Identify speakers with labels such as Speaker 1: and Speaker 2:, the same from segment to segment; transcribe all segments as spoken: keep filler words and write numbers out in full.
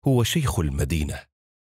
Speaker 1: هو شيخ المدينة،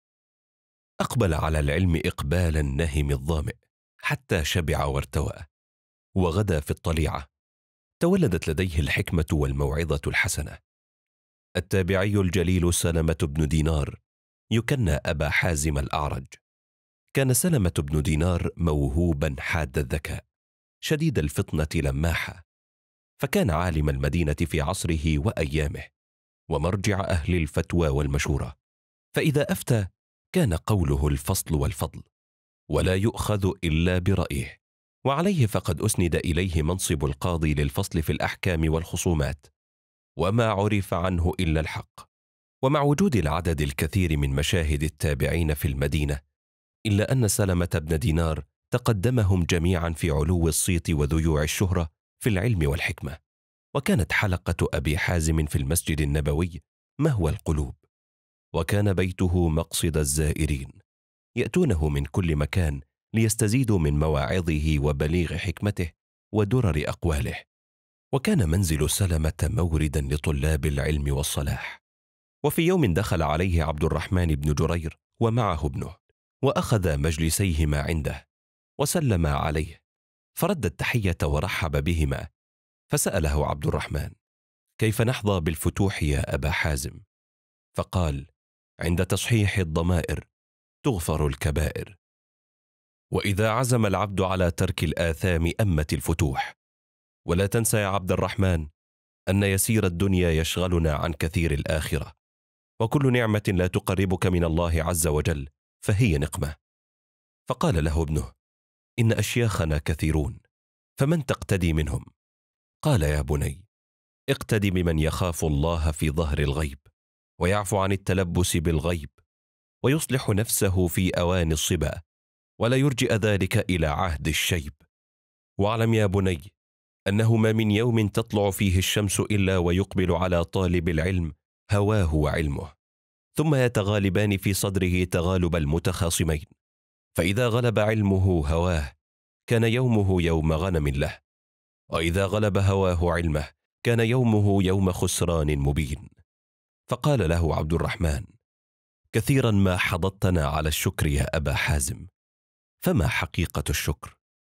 Speaker 1: أقبل على العلم إقبال النهم الظامئ حتى شبع وارتوى، وغدا في الطليعة، تولدت لديه الحكمة والموعظة الحسنة. التابعي الجليل سلمة بن دينار يكنى أبا حازم الأعرج. كان سلمة بن دينار موهوبا حاد الذكاء شديد الفطنة لماحة، فكان عالم المدينة في عصره وأيامه، ومرجع أهل الفتوى والمشورة، فإذا أفتى كان قوله الفصل والفضل، ولا يؤخذ إلا برأيه، وعليه فقد أسند إليه منصب القاضي للفصل في الأحكام والخصومات، وما عرف عنه إلا الحق. ومع وجود العدد الكثير من مشاهد التابعين في المدينة، إلا أن سلمة بن دينار تقدمهم جميعا في علو الصيت وذيوع الشهرة في العلم والحكمة. وكانت حلقة أبي حازم في المسجد النبوي مهوى القلوب، وكان بيته مقصد الزائرين، يأتونه من كل مكان ليستزيدوا من مواعظه وبليغ حكمته ودرر أقواله. وكان منزل سلمة موردا لطلاب العلم والصلاح. وفي يوم دخل عليه عبد الرحمن بن جرير ومعه ابنه، وأخذ مجلسيهما عنده وسلم عليه، فرد التحية ورحب بهما، فسأله عبد الرحمن: كيف نحظى بالفتوح يا أبا حازم؟ فقال: عند تصحيح الضمائر تغفر الكبائر، وإذا عزم العبد على ترك الآثام أمت الفتوح. ولا تنسى يا عبد الرحمن أن يسير الدنيا يشغلنا عن كثير الآخرة، وكل نعمة لا تقربك من الله عز وجل فهي نقمة. فقال له ابنه: إن أشياخنا كثيرون، فمن تقتدي منهم؟ قال: يا بني، اقتدي بمن يخاف الله في ظهر الغيب، ويعفو عن التلبس بالغيب، ويصلح نفسه في أوان الصبا، ولا يرجئ ذلك إلى عهد الشيب. واعلم يا بني أنه ما من يوم تطلع فيه الشمس إلا ويقبل على طالب العلم هواه وعلمه، ثم يتغالبان في صدره تغالب المتخاصمين، فإذا غلب علمه هواه كان يومه يوم غنم له، وإذا غلب هواه علمه كان يومه يوم خسران مبين. فقال له عبد الرحمن: كثيرا ما حضضتنا على الشكر يا أبا حازم، فما حقيقة الشكر؟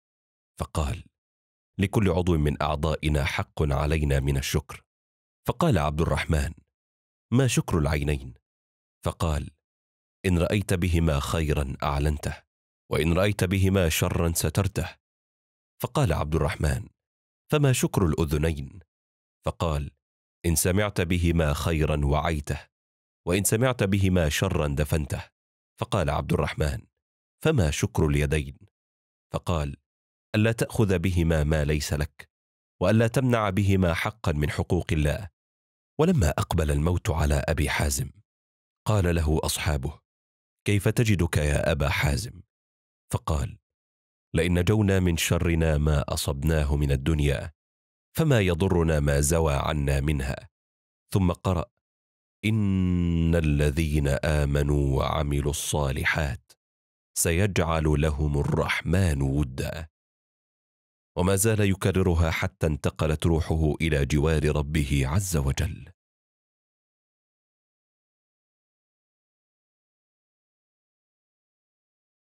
Speaker 1: فقال: لكل عضو من أعضائنا حق علينا من الشكر. فقال عبد الرحمن: ما شكر العينين؟ فقال: إن رأيت بهما خيرا أعلنته، وإن رأيت بهما شرا سترته. فقال عبد الرحمن: فما شكر الأذنين؟ فقال: إن سمعت بهما خيرا وعيته، وإن سمعت بهما شرا دفنته. فقال عبد الرحمن: فما شكر اليدين؟ فقال: ألا تأخذ بهما ما ليس لك، وألا تمنع بهما حقا من حقوق الله. ولما أقبل الموت على أبي حازم قال له أصحابه: كيف تجدك يا أبا حازم؟ فقال: لئن نجونا من شرنا ما أصبناه من الدنيا فما يضرنا ما زوى عنا منها. ثم قرأ: إن الذين آمنوا وعملوا الصالحات سيجعل لهم الرحمن ودا. وما زال يكررها حتى انتقلت روحه إلى جوار ربه عز وجل.